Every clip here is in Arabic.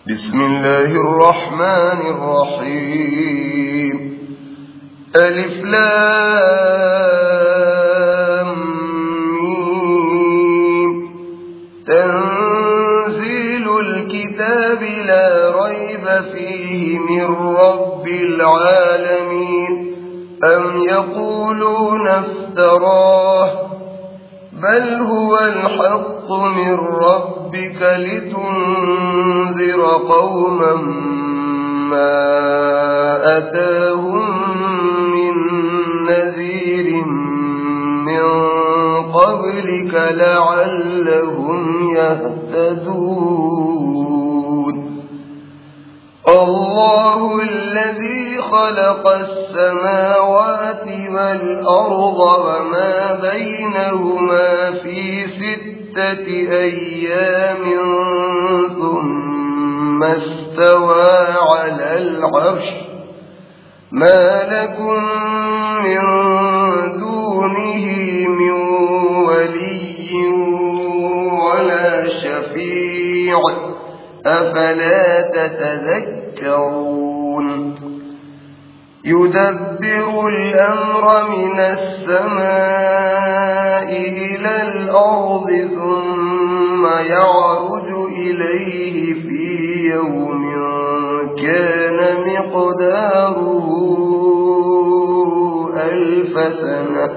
بسم الله الرحمن الرحيم. ألف لام ميم. تنزيل الكتاب لا ريب فيه من رب العالمين. أم يقولون افتراه بل هو الحق من ربك لتنذر قوما ما أتاهم من نذير من قبلك لعلهم يهتدون. الله الذي خلق السماوات والأرض وما بينهما في 6 أيام ثم استوى على العرش. ما لكم من دونه من ولي ولا شفيع أفلا تتذكرون. يدبر الأمر من السماء إلى الأرض ثم يعرج إليه في يوم كان مقداره 1000 سنة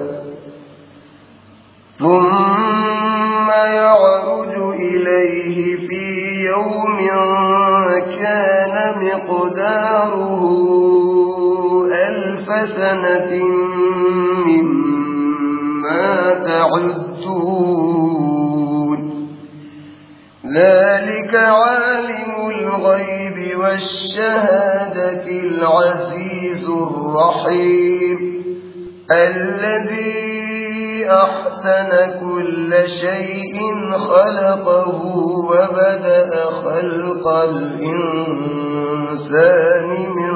ثم يعرج إليه في يوم كان مقداره 1000 سنة مما تعدون. ذلك عالم الغيب والشهادة العزيز الرحيم الذي أحسن كل شيء خلقه وبدأ خلق الإنسان من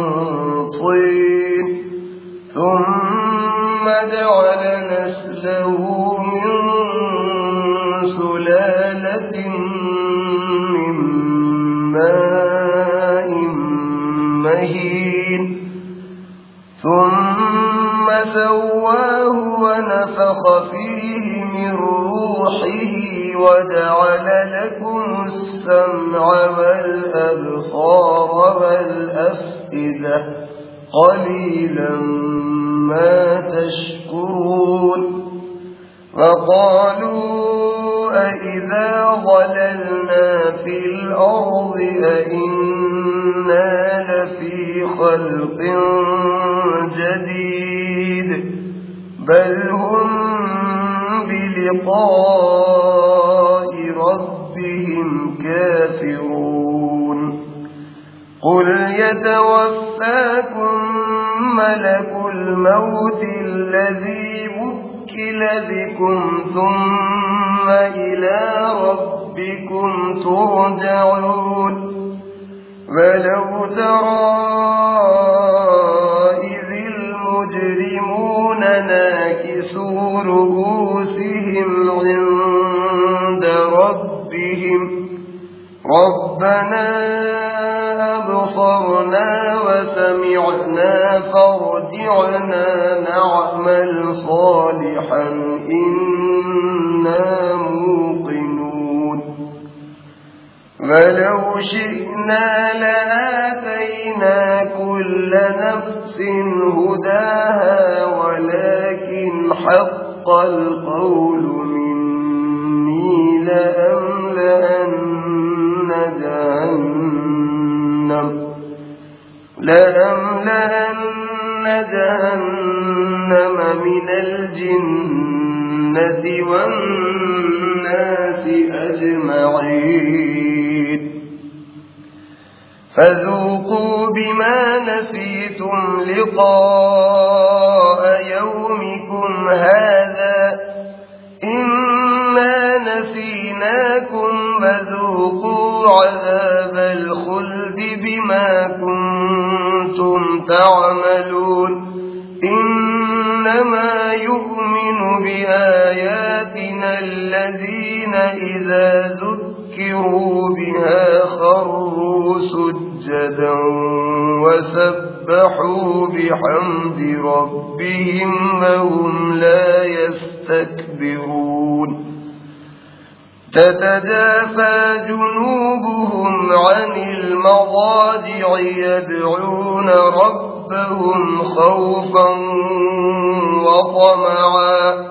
طين ثم جعل نسله من سلالة من ماء مهين ثم سواه ونفخ فيه من روحه وجعل لكم السمع والأبصار والأفئدة قليلا ما تشكرون. وقالوا أإذا ضللنا في الأرض أإنا لفي خلق جديد بل هم بلقاء ربهم كافرون. قل يتوفاكم ملك الموت الذي وكل بكم ثم إلى ربكم ترجعون. ولو ترى إذ المجرمون ناكسوا رؤوسهم عند ربهم ربنا أبصرنا وسمعنا فارجعنا نعمل صالحا إنا موقنون. ولو شئنا لآتينا كل نفس هداها ولكن حق القول مني لأملأن جهنم من الجنة والناس أجمعين. فذوقوا بما نسيتم لقاء يومكم هذا إنا نسيناكم فذوقوا عذاب الخلد بما كنتم تعملون. إنما يؤمن بآياتنا الذين إذا ذكروا بها خروا سجدا وسبحوا بحمد ربهم وهم لا يستكبرون تتجافى جنوبهم عن المضاجع يدعون ربهم خوفا وطمعا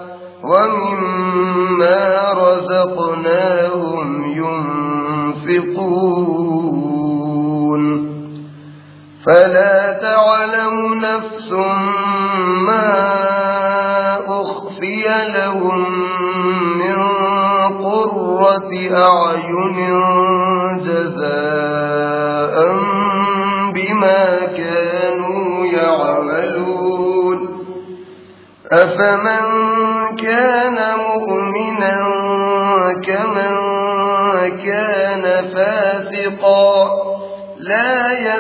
ومما رزقناهم ينفقون فلا تعلم نفس ما أخفي لهم من قرة أعين جزاء بما كانوا يعملون أفمن كان مؤمنا كمن كان فاسقا لا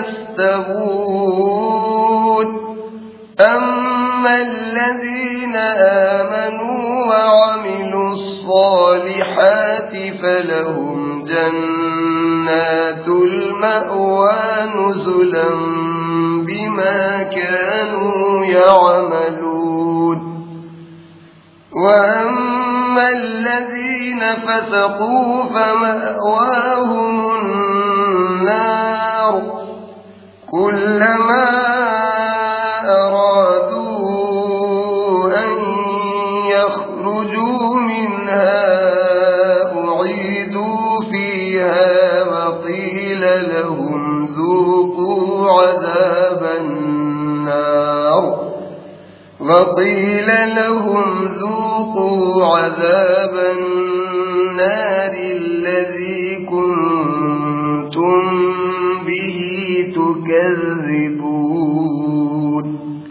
يستوون أما الذين آمنوا وعملوا الصالحات فلهم جنات المأوى نزلا بما كانوا يعملون وأما الذين فسقوا فمأواهم النار كلما أرادوا أن يخرجوا منها أعيدوا فيها وقيل لهم ذوقوا عذاب النار الذي كنتم به تكذبون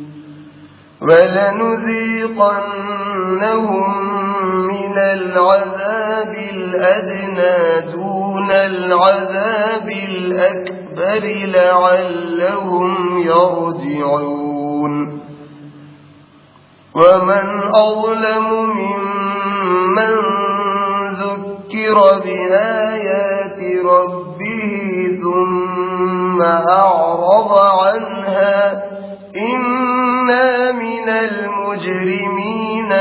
ولنذيقنهم من العذاب الأدنى دون العذاب الأكبر لعلهم يرجعون ومن أظلم ممن ذكر بآيات ربه ثم أعرض عنها إنا من المجرمين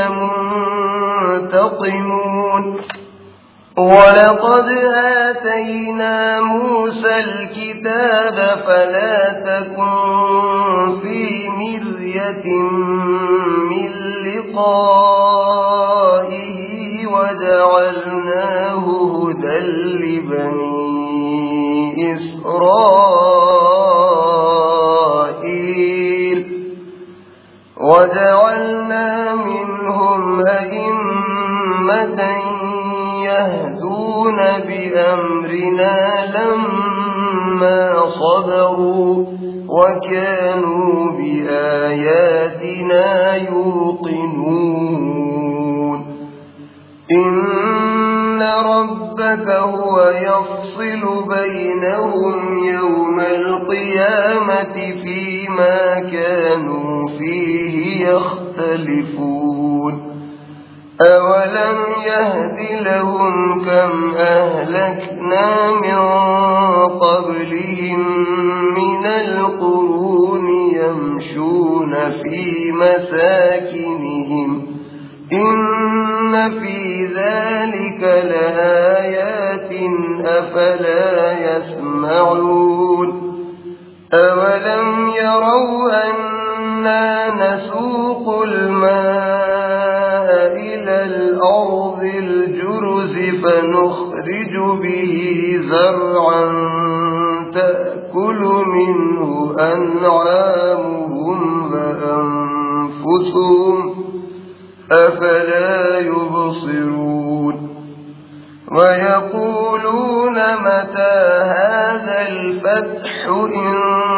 منتقمون ولقد آتينا موسى الكتاب فلا تكن في مرية من لقائه وجعلناه هدى لبني إسرائيل وجعلنا منهم أئمة يهدون بأمرنا لما صبروا وكانوا بآياتنا يوقنون إن ربك هو يفصل بينهم يوم القيامة فيما كانوا فيه يختلفون أولم يهد لهم كم أهلكنا من قبلهم من القرون يمشون في مساكنهم إن في ذلك لآيات أفلا يسمعون أولم يروا أنا نسوق الماء إلى الأرض الجرز فنخرج به زرعا تأكل منه أنعامهم وأنفسهم أفلا يبصرون ويقولون متى هذا الفتح إن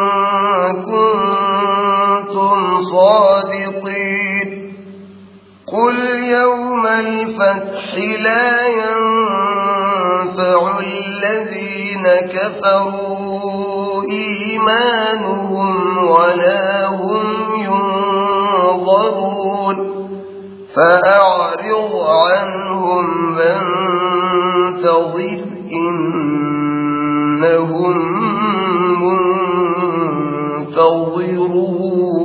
كنتم صادقين قل يوم الفتح لا ينفع الذين كفروا إيمانهم ولا هم ينظرون ينظرون فأعرض عنهم وانتظر إنهم منتظرون